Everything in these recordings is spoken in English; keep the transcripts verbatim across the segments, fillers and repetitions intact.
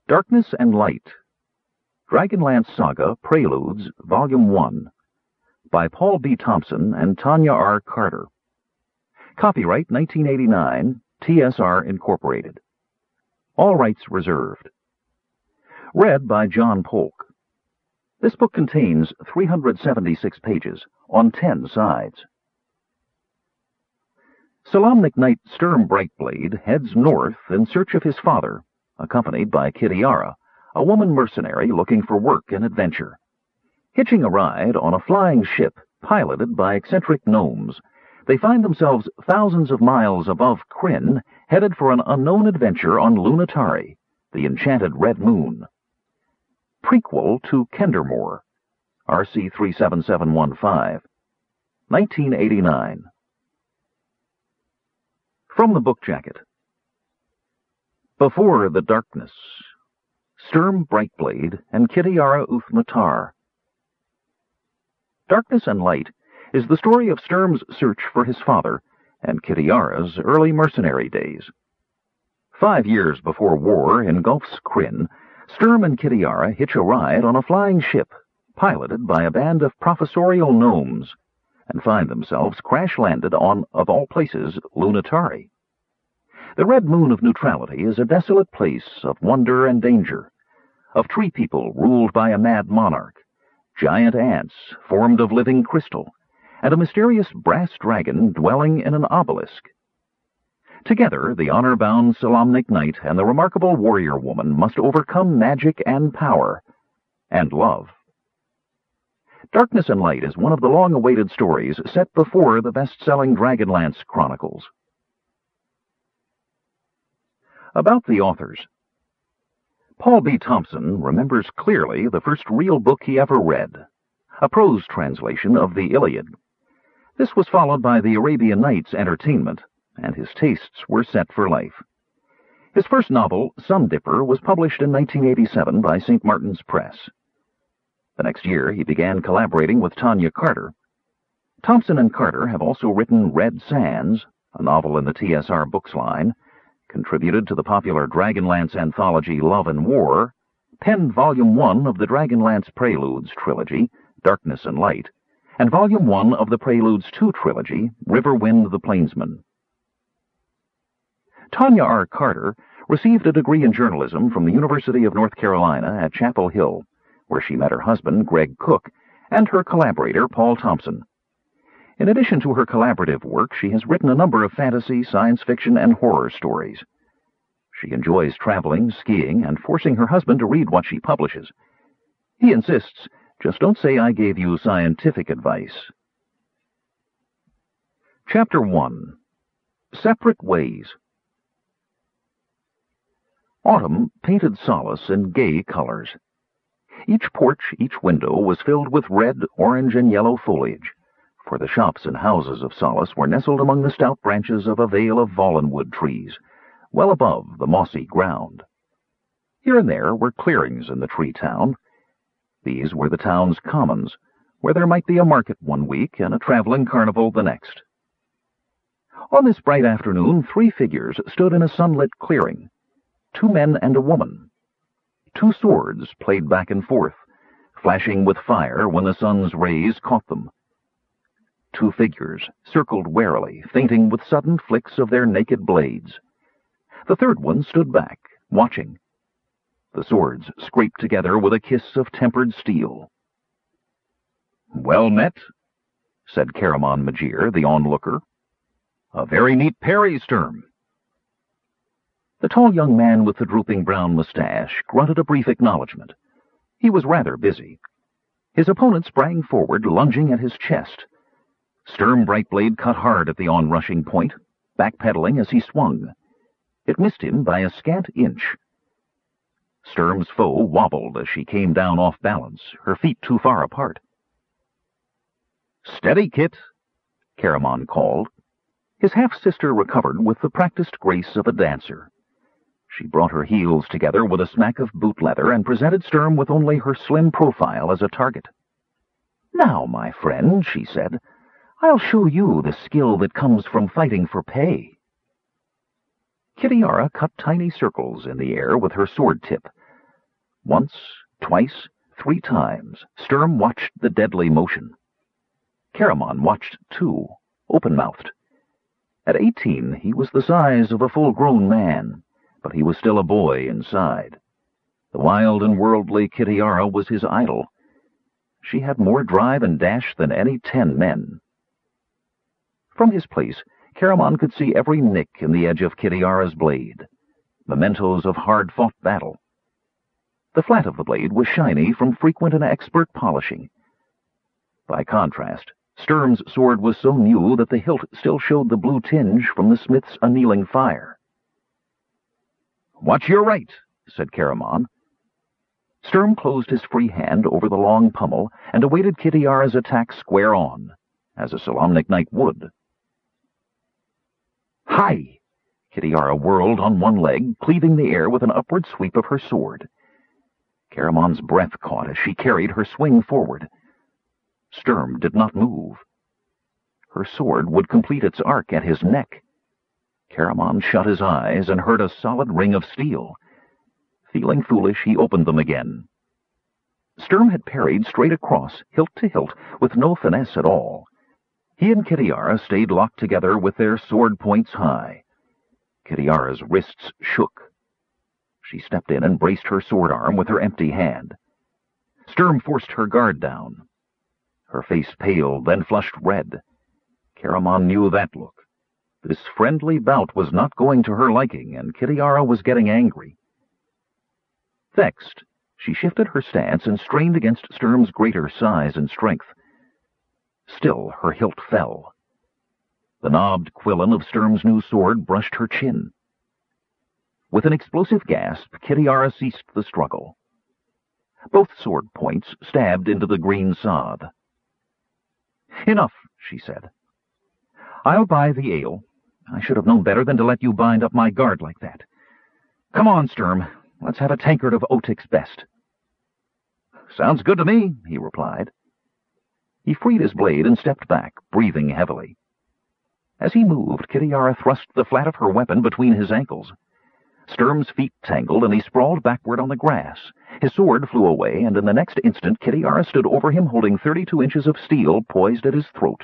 Darkness and Light, Dragonlance Saga Preludes, Volume one, by Paul B. Thompson and Tanya R. Carter. Copyright nineteen eighty-nine, T S R Incorporated. All rights reserved. Read by John Polk. This book contains three hundred seventy-six pages on ten sides. Solamnic Knight Sturm Brightblade heads north in search of his father, accompanied by Kitiara, a woman mercenary looking for work and adventure. Hitching a ride on a flying ship piloted by eccentric gnomes, they find themselves thousands of miles above Krynn, headed for an unknown adventure on Lunatari, the enchanted Red Moon. Prequel to Kendermore, R C three seven seven one five, nineteen eighty-nine. From the book jacket. Before the Darkness, Sturm Brightblade and Kitiara Uthmatar. Darkness and Light is the story of Sturm's search for his father and Kitiara's early mercenary days. Five years before war engulfs Krynn, Sturm and Kitiara hitch a ride on a flying ship piloted by a band of professorial gnomes and find themselves crash-landed on, of all places, Lunatari. The Red Moon of Neutrality is a desolate place of wonder and danger, of tree people ruled by a mad monarch, giant ants formed of living crystal, and a mysterious brass dragon dwelling in an obelisk. Together, the honor-bound Solamnic Knight and the remarkable warrior woman must overcome magic and power, and love. Darkness and Light is one of the long-awaited stories set before the best-selling Dragonlance Chronicles. About the authors. Paul B. Thompson remembers clearly the first real book he ever read, a prose translation of the Iliad. This was followed by the Arabian Nights entertainment, and his tastes were set for life. His first novel, Sun Dipper, was published in nineteen eighty-seven by Saint Martin's Press. The next year, he began collaborating with Tanya Carter. Thompson and Carter have also written Red Sands, a novel in the T S R Books line, contributed to the popular Dragonlance anthology Love and War, penned Volume one of the Dragonlance Preludes trilogy, Darkness and Light, and Volume one of the Preludes two trilogy, Riverwind the Plainsman. Tanya R. Carter received a degree in journalism from the University of North Carolina at Chapel Hill, where she met her husband, Greg Cook, and her collaborator, Paul Thompson. In addition to her collaborative work, she has written a number of fantasy, science fiction, and horror stories. She enjoys traveling, skiing, and forcing her husband to read what she publishes. He insists, "Just don't say I gave you scientific advice." Chapter one. Separate Ways. Autumn painted Solace in gay colors. Each porch, each window was filled with red, orange, and yellow foliage, for the shops and houses of Solace were nestled among the stout branches of a veil of Vollenwood trees, well above the mossy ground. Here and there were clearings in the tree town. These were the town's commons, where there might be a market one week and a traveling carnival the next. On this bright afternoon, three figures stood in a sunlit clearing, two men and a woman. Two swords played back and forth, flashing with fire when the sun's rays caught them. Two figures circled warily, feinting with sudden flicks of their naked blades. The third one stood back, watching. The swords scraped together with a kiss of tempered steel. "Well met," said Caramon Majir, the onlooker. "A very neat parry, Sturm." The tall young man with the drooping brown mustache grunted a brief acknowledgment. He was rather busy. His opponent sprang forward, lunging at his chest. Sturm Brightblade cut hard at the onrushing point, backpedaling as he swung. It missed him by a scant inch. Sturm's foe wobbled as she came down off balance, her feet too far apart. "Steady, Kit," Caramon called. His half-sister recovered with the practiced grace of a dancer. She brought her heels together with a smack of boot leather and presented Sturm with only her slim profile as a target. "Now, my friend," she said, "I'll show you the skill that comes from fighting for pay." Kitiara cut tiny circles in the air with her sword tip, Once, twice, three times, Sturm watched the deadly motion. Caramon watched too, open-mouthed. At eighteen, he was the size of a full-grown man, but he was still a boy inside. The wild and worldly Kitiara was his idol. She had more drive and dash than any ten men. From his place, Caramon could see every nick in the edge of Kitiara's blade, mementos of hard-fought battle. The flat of the blade was shiny from frequent and expert polishing. By contrast, Sturm's sword was so new that the hilt still showed the blue tinge from the smith's annealing fire. "Watch your right," said Caramon. Sturm closed his free hand over the long pommel and awaited Kitiara's attack square on, as a Solamnic knight would. "Hi!" Kitiara whirled on one leg, cleaving the air with an upward sweep of her sword. Caramon's breath caught as she carried her swing forward. Sturm did not move. Her sword would complete its arc at his neck. Caramon shut his eyes and heard a solid ring of steel. Feeling foolish, he opened them again. Sturm had parried straight across, hilt to hilt, with no finesse at all. He and Kitiara stayed locked together with their sword points high. Kitiara's wrists shook. She stepped in and braced her sword arm with her empty hand. Sturm forced her guard down. Her face paled, then flushed red. Caramon knew that look. This friendly bout was not going to her liking, and Kitiara was getting angry. Vexed, she shifted her stance and strained against Sturm's greater size and strength. Still, her hilt fell. The knobbed quillon of Sturm's new sword brushed her chin. With an explosive gasp, Kitiara ceased the struggle. Both sword points stabbed into the green sod. "Enough," she said. "I'll buy the ale. I should have known better than to let you bind up my guard like that. Come on, Sturm. Let's have a tankard of Otik's best." "Sounds good to me," he replied. He freed his blade and stepped back, breathing heavily. As he moved, Kitiara thrust the flat of her weapon between his ankles. Sturm's feet tangled, and he sprawled backward on the grass. His sword flew away, and in the next instant Kitiara stood over him holding thirty-two inches of steel poised at his throat.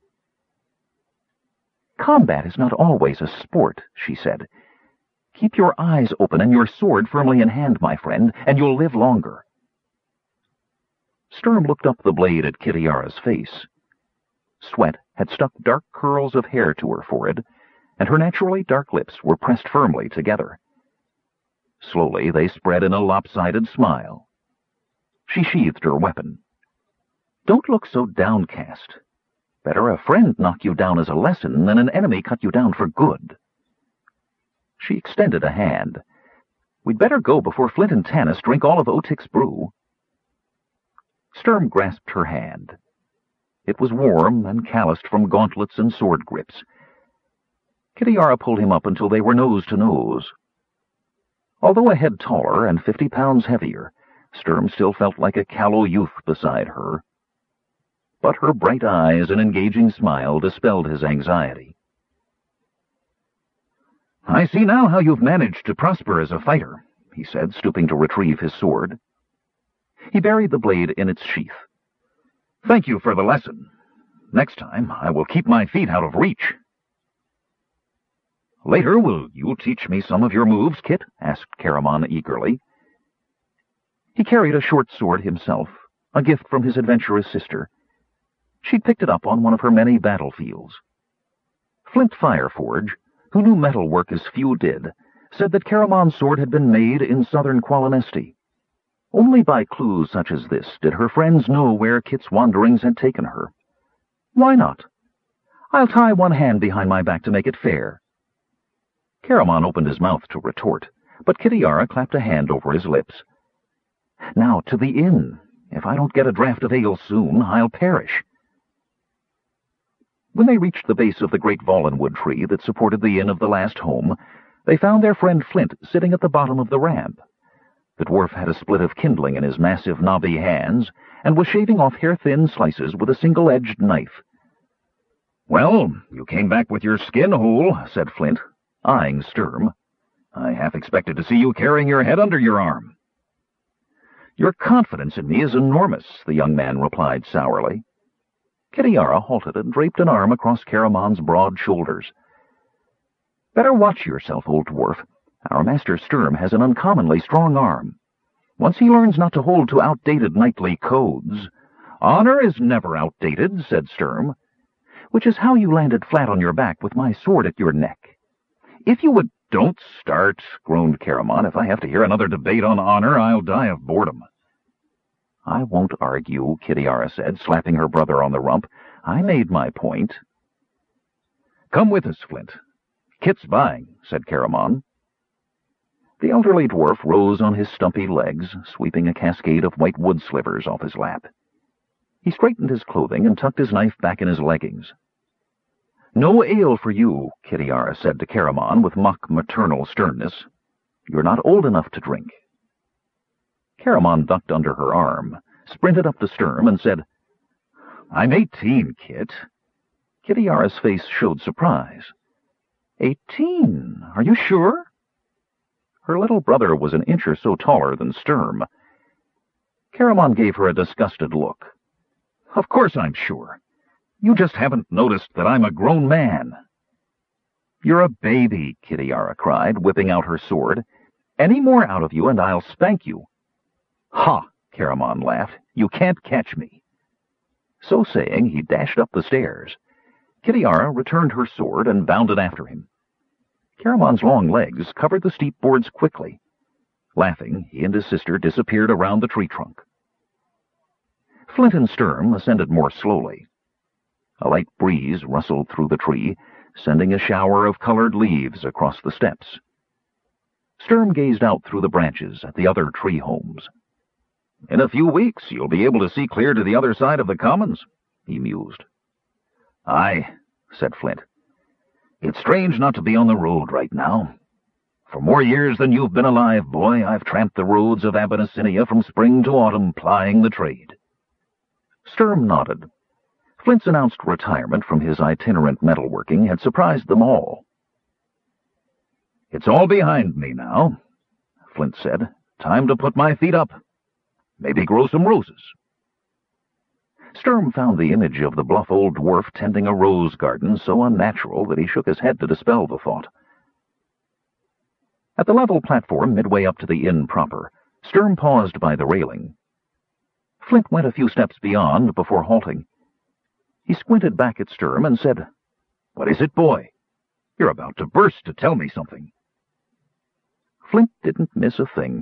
"Combat is not always a sport," she said. "Keep your eyes open and your sword firmly in hand, my friend, and you'll live longer." Sturm looked up the blade at Kitiara's face. Sweat had stuck dark curls of hair to her forehead, and her naturally dark lips were pressed firmly together. Slowly they spread in a lopsided smile. She sheathed her weapon. "Don't look so downcast. Better a friend knock you down as a lesson than an enemy cut you down for good." She extended a hand. "We'd better go before Flint and Tanis drink all of Otik's brew." Sturm grasped her hand. It was warm and calloused from gauntlets and sword grips. Kitiara pulled him up until they were nose to nose. Although a head taller and fifty pounds heavier, Sturm still felt like a callow youth beside her. But her bright eyes and engaging smile dispelled his anxiety. "I see now how you've managed to prosper as a fighter," he said, stooping to retrieve his sword. He buried the blade in its sheath. "Thank you for the lesson. Next time I will keep my feet out of reach." "Later, will you teach me some of your moves, Kit?" asked Caramon eagerly. He carried a short sword himself, a gift from his adventurous sister. She'd picked it up on one of her many battlefields. Flint Fireforge, who knew metal work as few did, said that Caramon's sword had been made in southern Qualinesti. Only by clues such as this did her friends know where Kit's wanderings had taken her. "Why not? I'll tie one hand behind my back to make it fair." Caramon opened his mouth to retort, but Kitiara clapped a hand over his lips. "Now to the inn. If I don't get a draught of ale soon, I'll perish." When they reached the base of the great Vollenwood tree that supported the inn of the last home, they found their friend Flint sitting at the bottom of the ramp. The dwarf had a split of kindling in his massive knobby hands, and was shaving off hair-thin slices with a single-edged knife. "Well, you came back with your skin whole," said Flint, eyeing Sturm. "I half expected to see you carrying your head under your arm." Your confidence in me is enormous, the young man replied sourly. Kitiara halted and draped an arm across Caramon's broad shoulders. Better watch yourself, old dwarf. Our master Sturm has an uncommonly strong arm. Once he learns not to hold to outdated knightly codes— Honor is never outdated, said Sturm, which is how you landed flat on your back with my sword at your neck. If you would— Don't start, groaned Caramon. If I have to hear another debate on honor, I'll die of boredom. I won't argue, Kitiara said, slapping her brother on the rump. I made my point. Come with us, Flint. Kit's buying, said Caramon. The elderly dwarf rose on his stumpy legs, sweeping a cascade of white wood slivers off his lap. He straightened his clothing and tucked his knife back in his leggings. No ale for you, Kitiara said to Caramon with mock maternal sternness. You're not old enough to drink. Caramon ducked under her arm, sprinted up to Sturm, and said, I'm eighteen, Kit. Kitiara's face showed surprise. Eighteen? Are you sure? Her little brother was an inch or so taller than Sturm. Caramon gave her a disgusted look. Of course I'm sure. You just haven't noticed that I'm a grown man. You're a baby, Kitiara cried, whipping out her sword. Any more out of you and I'll spank you. Ha, Caramon laughed. You can't catch me. So saying, he dashed up the stairs. Kitiara returned her sword and bounded after him. Caramon's long legs covered the steep boards quickly. Laughing, he and his sister disappeared around the tree trunk. Flint and Sturm ascended more slowly. A light breeze rustled through the tree, sending a shower of colored leaves across the steps. Sturm gazed out through the branches at the other tree homes. In a few weeks you'll be able to see clear to the other side of the commons, he mused. Aye, said Flint. It's strange not to be on the road right now. For more years than you've been alive, boy, I've tramped the roads of Abyssinia from spring to autumn, plying the trade. Sturm nodded. Flint's announced retirement from his itinerant metalworking had surprised them all. It's all behind me now, Flint said. Time to put my feet up. Maybe grow some roses. Sturm found the image of the bluff old dwarf tending a rose garden so unnatural that he shook his head to dispel the thought. At the level platform midway up to the inn proper, Sturm paused by the railing. Flint went a few steps beyond before halting. He squinted back at Sturm and said, What is it, boy? You're about to burst to tell me something. Flint didn't miss a thing.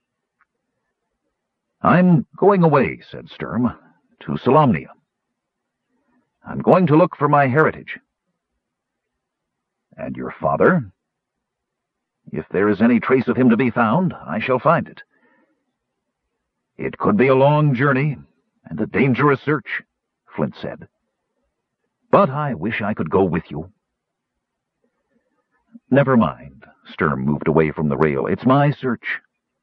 I'm going away, said Sturm, to Solamnia. I'm going to look for my heritage. And your father? If there is any trace of him to be found, I shall find it. It could be a long journey and a dangerous search, Flint said. But I wish I could go with you. Never mind, Sturm moved away from the rail. It's my search.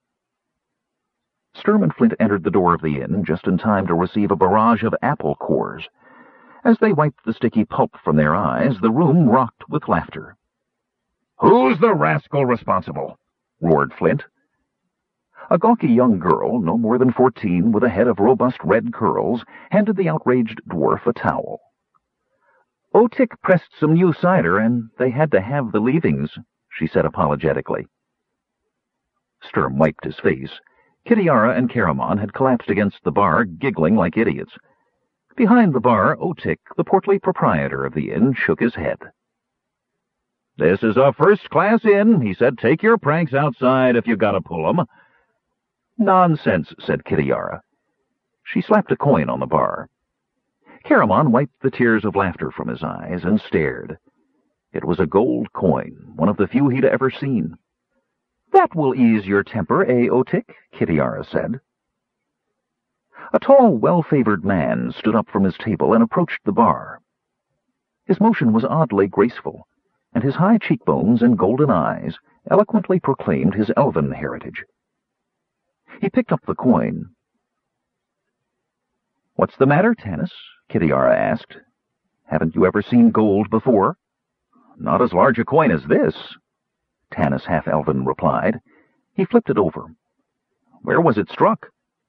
Sturm and Flint entered the door of the inn just in time to receive a barrage of apple cores. As they wiped the sticky pulp from their eyes, the room rocked with laughter. Who's the rascal responsible? Roared Flint. A gawky young girl, no more than fourteen, with a head of robust red curls, handed the outraged dwarf a towel. Otik pressed some new cider, and they had to have the leavings, she said apologetically. Sturm wiped his face. Kitiara and Caramon had collapsed against the bar, giggling like idiots. Behind the bar, Otik, the portly proprietor of the inn, shook his head. This is a first-class inn, he said. Take your pranks outside if you gotta pull 'em. Nonsense, said Kitiara. She slapped a coin on the bar. Caramon wiped the tears of laughter from his eyes and stared. It was a gold coin, one of the few he'd ever seen. That will ease your temper, eh, Otik? Kitiara said. A tall, well-favored man stood up from his table and approached the bar. His motion was oddly graceful, and his high cheekbones and golden eyes eloquently proclaimed his elven heritage. He picked up the coin. What's the matter, Tanis? Kitiara asked. Haven't you ever seen gold before? Not as large a coin as this, Tanis half-elven replied. He flipped it over. Where was it struck?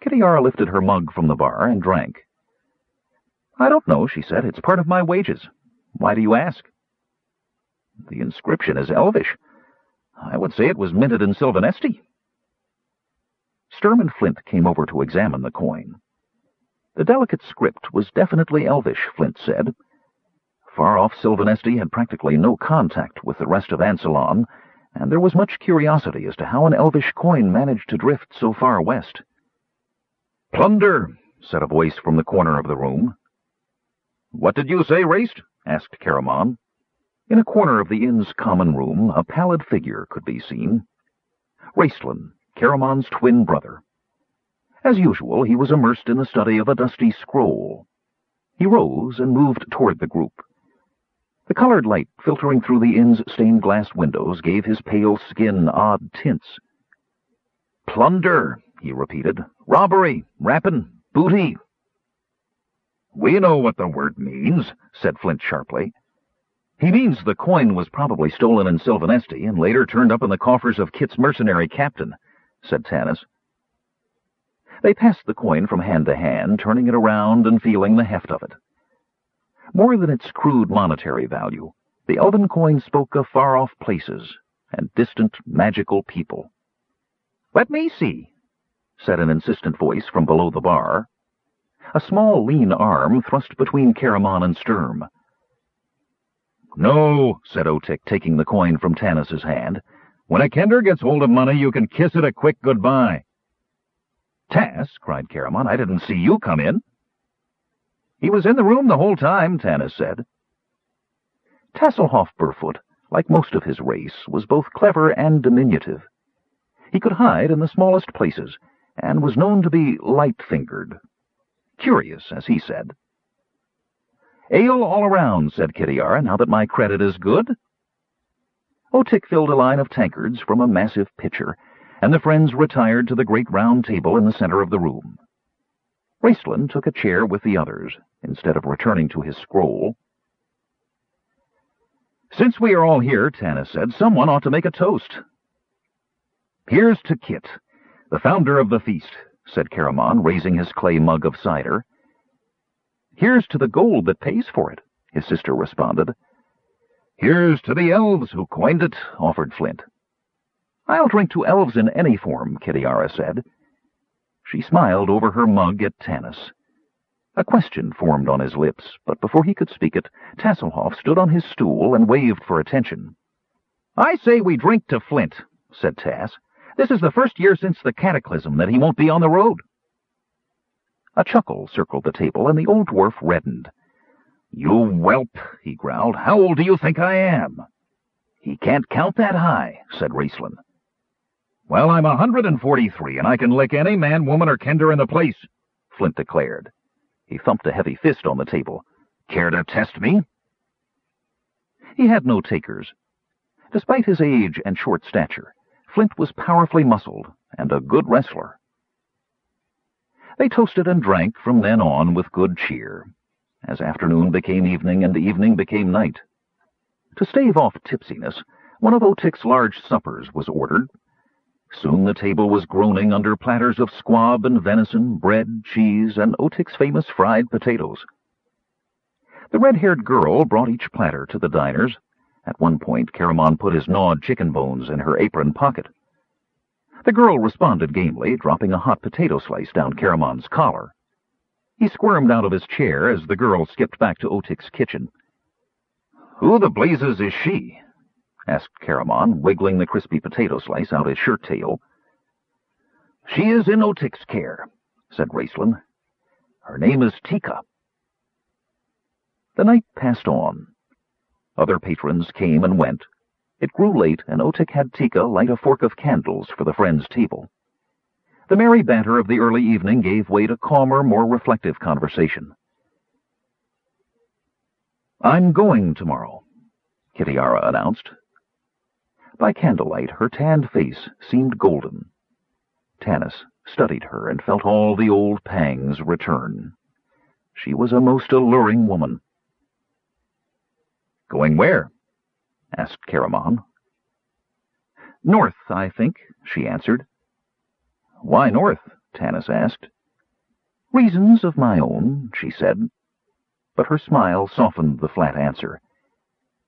Kitiara lifted her mug from the bar and drank. "I don't know," she said. "It's part of my wages. Why do you ask?" "The inscription is Elvish. I would say it was minted in Silvanesti." Sturm and Flint came over to examine the coin. The delicate script was definitely Elvish, Flint said. Far-off Silvanesti had practically no contact with the rest of Ansalon, and there was much curiosity as to how an Elvish coin managed to drift so far west. "Plunder," said a voice from the corner of the room. "What did you say, Raist?" asked Caramon. In a corner of the inn's common room, a pallid figure could be seen. Raistlin, Caramon's twin brother. As usual, he was immersed in the study of a dusty scroll. He rose and moved toward the group. The colored light filtering through the inn's stained-glass windows gave his pale skin odd tints. "Plunder," he repeated. "Robbery, rapine, booty." "We know what the word means," said Flint sharply. "He means the coin was probably stolen in Silvanesti and later turned up in the coffers of Kit's mercenary captain," said Tanis. They passed the coin from hand to hand, turning it around and feeling the heft of it. More than its crude monetary value, the elven coin spoke of far-off places and distant, magical people. "Let me see," said an insistent voice from below the bar. A small, lean arm thrust between Caramon and Sturm. "No," said Otik, taking the coin from Tanis's hand. "When a Kender gets hold of money, you can kiss it a quick goodbye." "Tas," cried Caramon, "I didn't see you come in." "He was in the room the whole time," Tanis said. Tasselhoff Burfoot, like most of his race, was both clever and diminutive. He could hide in the smallest places, and was known to be light-fingered. Curious, as he said. "Ale all around," said Kitiara, "now that my credit is good." Otik filled a line of tankards from a massive pitcher, and the friends retired to the great round table in the center of the room. Raistlin took a chair with the others, instead of returning to his scroll. "Since we are all here," Tanis said, "someone ought to make a toast." "Here's to Kit, the founder of the feast," said Caramon, raising his clay mug of cider. "Here's to the gold that pays for it," his sister responded. "Here's to the elves who coined it," offered Flint. "I'll drink to elves in any form," Kitiara said. She smiled over her mug at Tanis. A question formed on his lips, but before he could speak it, Tasselhoff stood on his stool and waved for attention. "I say we drink to Flint," said Tass. "This is the first year since the cataclysm that he won't be on the road." A chuckle circled the table, and the old dwarf reddened. "You whelp," he growled. "How old do you think I am?" "He can't count that high," said Raistlin. "Well, I'm a hundred and forty-three, and I can lick any man, woman, or Kender in the place," Flint declared. He thumped a heavy fist on the table. "Care to test me?" He had no takers. Despite his age and short stature, Flint was powerfully muscled and a good wrestler. They toasted and drank from then on with good cheer, as afternoon became evening and evening became night. To stave off tipsiness, one of Otik's large suppers was ordered. Soon the table was groaning under platters of squab and venison, bread, cheese, and Otik's famous fried potatoes. The red-haired girl brought each platter to the diners. At one point, Caramon put his gnawed chicken bones in her apron pocket. The girl responded gamely, dropping a hot potato slice down Caramon's collar. He squirmed out of his chair as the girl skipped back to Otik's kitchen. "Who the blazes is she?" asked Caramon, wiggling the crispy potato slice out his shirt-tail. "She is in Otik's care," said Raistlin. "Her name is Tika." The night passed on. Other patrons came and went. It grew late, and Otik had Tika light a fork of candles for the friends' table. The merry banter of the early evening gave way to calmer, more reflective conversation. "I'm going tomorrow," Kitiara announced. By candlelight, her tanned face seemed golden. Tanis studied her and felt all the old pangs return. She was a most alluring woman. "Going where?" asked Caramon. "North, I think," she answered. "Why north?" Tanis asked. "Reasons of my own," she said. But her smile softened the flat answer.